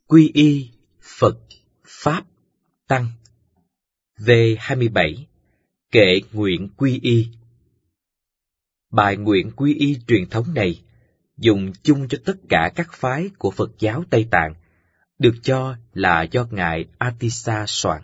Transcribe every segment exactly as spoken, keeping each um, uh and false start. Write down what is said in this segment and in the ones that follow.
Quy y Phật, Pháp, Tăng. V hai mươi bảy. Kệ nguyện quy y. Bài nguyện quy y truyền thống này dùng chung cho tất cả các phái của Phật giáo Tây Tạng, được cho là do Ngài Atisa soạn.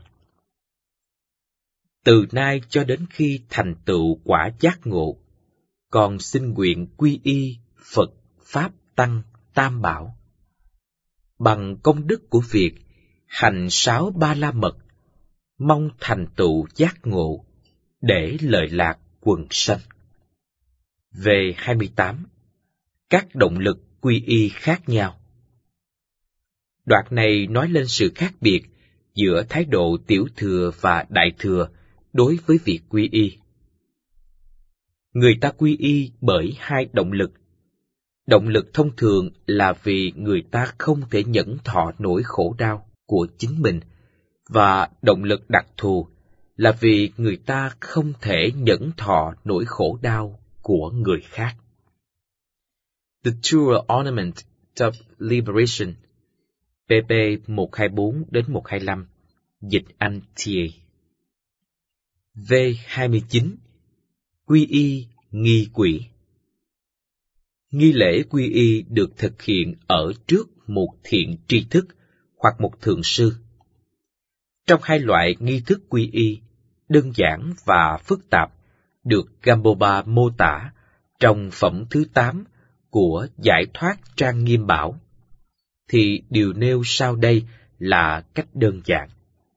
Từ nay cho đến khi thành tựu quả giác ngộ, con xin nguyện quy y Phật, Pháp, Tăng, Tam Bảo. Bằng công đức của việc hành sáu ba la mật, mong thành tựu giác ngộ, để lợi lạc quần sanh. V hai mươi tám. Các động lực quy y khác nhau. Đoạn này nói lên sự khác biệt giữa thái độ tiểu thừa và đại thừa đối với việc quy y. Người ta quy y bởi hai động lực. Động lực thông thường là vì người ta không thể nhẫn thọ nỗi khổ đau của chính mình, và động lực đặc thù là vì người ta không thể nhẫn thọ nỗi khổ đau của người khác. The True Ornament of Liberation, P P một hai bốn đến một hai lăm, dịch Anh T A. V hai mươi chín. Quy y nghi quỷ. Nghi lễ quy y được thực hiện ở trước một thiện tri thức hoặc một thượng sư. Trong hai loại nghi thức quy y, đơn giản và phức tạp, được Gambopa mô tả trong phẩm thứ tám của Giải thoát Trang Nghiêm Bảo, thì điều nêu sau đây là cách đơn giản.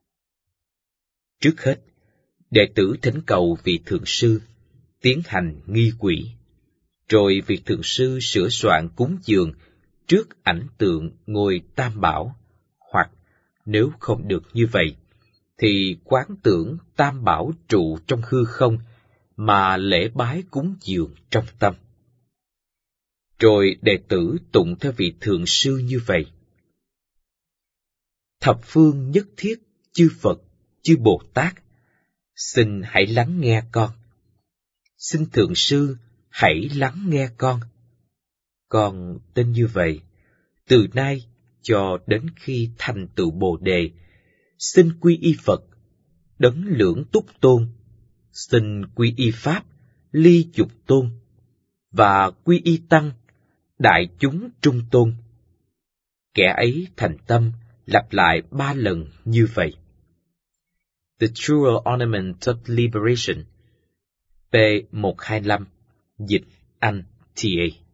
Trước hết, đệ tử thỉnh cầu vị thượng sư tiến hành nghi quỷ, rồi vị thượng sư sửa soạn cúng dường trước ảnh tượng ngôi Tam Bảo, hoặc nếu không được như vậy, thì quán tưởng Tam Bảo trụ trong hư không mà lễ bái cúng dường trong tâm. Rồi đệ tử tụng theo vị thượng sư như vậy: Thập phương nhất thiết chư Phật, chư Bồ Tát, xin hãy lắng nghe con. Xin thượng sư hãy lắng nghe con. Con tên như vậy, từ nay cho đến khi thành tựu Bồ Đề, xin quy y Phật, đấng lưỡng túc tôn, xin quy y Pháp, ly dục tôn, và quy y Tăng, đại chúng trung tôn. Kẻ ấy thành tâm lặp lại ba lần như vậy. The True Ornament of Liberation, P một hai lăm, dịch Anh T A.